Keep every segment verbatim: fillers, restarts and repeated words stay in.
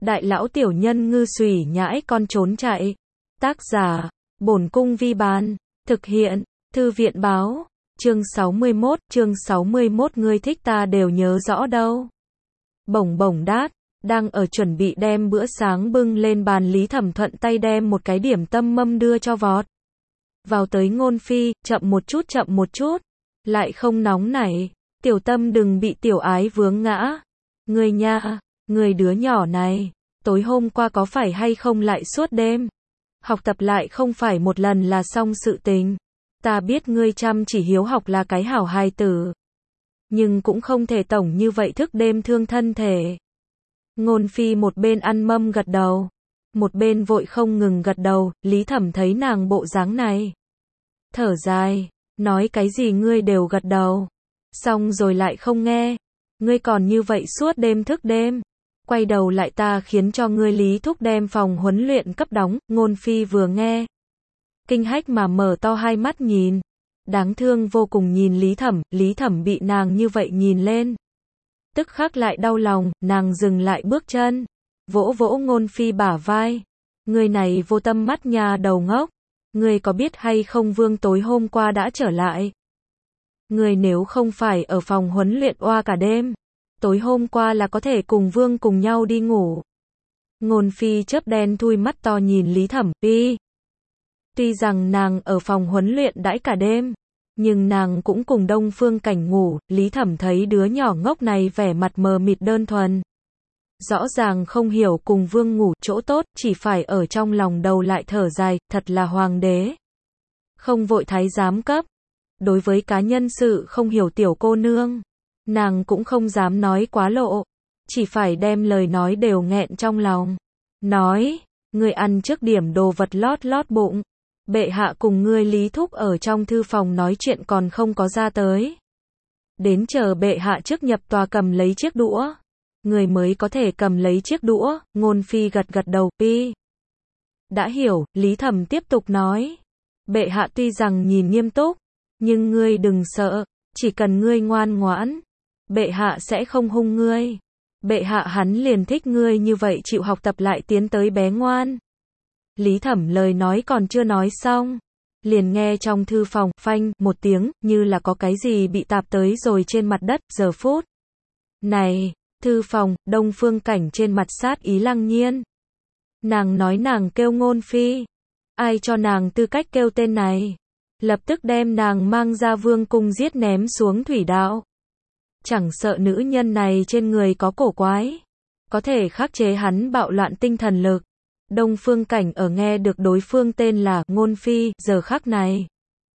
Đại lão tiểu nhân ngư xùy nhãi con trốn chạy. Tác giả, Bổn Cung Vi Bán. Thực hiện, Thư viện Báo. Chương sáu mươi mốt, chương sáu mươi mốt ngươi thích ta đều nhớ rõ đâu. Bổng bổng đát, đang ở chuẩn bị đem bữa sáng bưng lên bàn, Lý Thẩm thuận tay đem một cái điểm tâm mâm đưa cho vọt vào tới Ngôn Phi, chậm một chút chậm một chút, lại không nóng nảy, tiểu tâm đừng bị tiểu ái vướng ngã. Ngươi nha, ngươi đứa nhỏ này, tối hôm qua có phải hay không lại suốt đêm học tập, lại không phải một lần là xong sự tình. Ta biết ngươi chăm chỉ hiếu học là cái hảo hài tử, nhưng cũng không thể tổng như vậy thức đêm thương thân thể. Ngôn Phi một bên ăn mâm gật đầu, một bên vội không ngừng gật đầu. Lý Thẩm thấy nàng bộ dáng này, thở dài, nói cái gì ngươi đều gật đầu, xong rồi lại không nghe, ngươi còn như vậy suốt đêm thức đêm, quay đầu lại ta khiến cho ngươi Lý thúc đem phòng huấn luyện cấp đóng. Ngôn Phi vừa nghe, kinh hách mà mở to hai mắt nhìn, đáng thương vô cùng nhìn Lý Thẩm. Lý Thẩm bị nàng như vậy nhìn lên, tức khắc lại đau lòng, nàng dừng lại bước chân, vỗ vỗ Ngôn Phi bả vai. Ngươi này vô tâm mắt nhà đầu ngốc, ngươi có biết hay không Vương tối hôm qua đã trở lại? Ngươi nếu không phải ở phòng huấn luyện oa cả đêm, tối hôm qua là có thể cùng Vương cùng nhau đi ngủ. Ngôn Phi chớp đen thui mắt to nhìn Lý Thẩm. Tuy Tuy rằng nàng ở phòng huấn luyện đãi cả đêm, nhưng nàng cũng cùng Đông Phương Cảnh ngủ. Lý Thẩm thấy đứa nhỏ ngốc này vẻ mặt mờ mịt đơn thuần, rõ ràng không hiểu cùng Vương ngủ chỗ tốt, chỉ phải ở trong lòng đầu lại thở dài, thật là hoàng đế không vội thái giám cấp. Đối với cá nhân sự không hiểu tiểu cô nương, nàng cũng không dám nói quá lộ, chỉ phải đem lời nói đều nghẹn trong lòng. Nói, ngươi ăn trước điểm đồ vật lót lót bụng. Bệ hạ cùng ngươi Lý thúc ở trong thư phòng nói chuyện còn không có ra tới, đến chờ bệ hạ trước nhập tòa cầm lấy chiếc đũa, người mới có thể cầm lấy chiếc đũa. Ngôn Phi gật gật đầu. Pi đã hiểu. Lý Thẩm tiếp tục nói, bệ hạ tuy rằng nhìn nghiêm túc, nhưng ngươi đừng sợ, chỉ cần ngươi ngoan ngoãn, bệ hạ sẽ không hung ngươi. Bệ hạ hắn liền thích ngươi như vậy chịu học tập lại tiến tới bé ngoan. Lý Thẩm lời nói còn chưa nói xong, liền nghe trong thư phòng, phanh, một tiếng, như là có cái gì bị tạp tới rồi trên mặt đất. Giờ phút này, thư phòng, Đông Phương Cảnh trên mặt sát ý lăng nhiên. Nàng nói nàng kêu Ngôn Phi, ai cho nàng tư cách kêu tên này, lập tức đem nàng mang ra Vương cung giết ném xuống thủy đạo. Chẳng sợ nữ nhân này trên người có cổ quái, có thể khắc chế hắn bạo loạn tinh thần lực. Đông Phương Cảnh ở nghe được đối phương tên là Ngôn Phi, giờ khắc này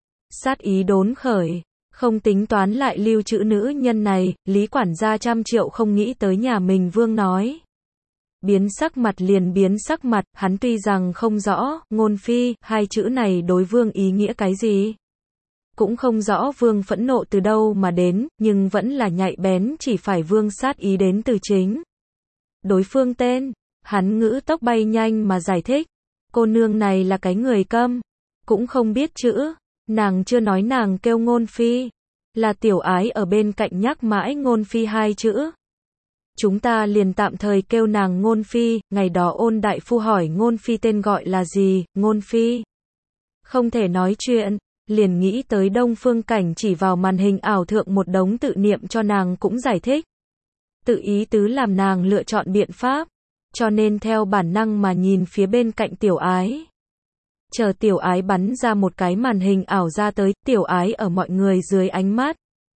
sát ý đốn khởi, không tính toán lại lưu trữ nữ nhân này. Lý quản gia trăm triệu không nghĩ tới nhà mình Vương nói, biến sắc mặt liền biến sắc mặt. Hắn tuy rằng không rõ Ngôn Phi hai chữ này đối Vương ý nghĩa cái gì, cũng không rõ Vương phẫn nộ từ đâu mà đến, nhưng vẫn là nhạy bén chỉ phải Vương sát ý đến từ chính đối phương tên. Hắn ngữ tốc bay nhanh mà giải thích, cô nương này là cái người câm, cũng không biết chữ, nàng chưa nói nàng kêu Ngôn Phi, là tiểu ái ở bên cạnh nhắc mãi Ngôn Phi hai chữ. Chúng ta liền tạm thời kêu nàng Ngôn Phi. Ngày đó Ôn đại phu hỏi Ngôn Phi tên gọi là gì, Ngôn Phi không thể nói chuyện, liền nghĩ tới Đông Phương Cảnh chỉ vào màn hình ảo thượng một đống tự niệm cho nàng cũng giải thích, tự ý tứ làm nàng lựa chọn biện pháp, cho nên theo bản năng mà nhìn phía bên cạnh tiểu ái. Chờ tiểu ái bắn ra một cái màn hình ảo ra tới, tiểu ái ở mọi người dưới ánh mắt,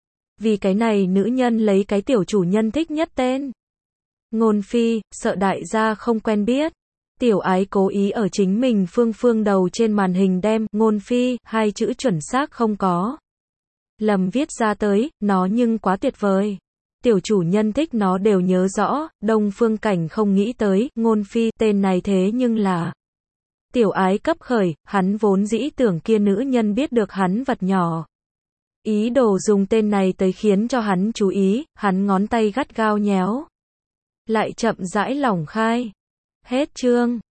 vì cái này nữ nhân lấy cái tiểu chủ nhân thích nhất tên Ngôn Phi, sợ đại gia không quen biết, tiểu ái cố ý ở chính mình phương phương đầu trên màn hình đem Ngôn Phi hai chữ chuẩn xác không có lầm viết ra tới. Nó nhưng quá tuyệt vời, tiểu chủ nhân thích nó đều nhớ rõ. Đông Phương Cảnh không nghĩ tới Ngôn Phi tên này thế nhưng là tiểu ái cấp khởi. Hắn vốn dĩ tưởng kia nữ nhân biết được hắn vật nhỏ, ý đồ dùng tên này tới khiến cho hắn chú ý. Hắn ngón tay gắt gao nhéo, lại chậm rãi lỏng khai. Hết chương.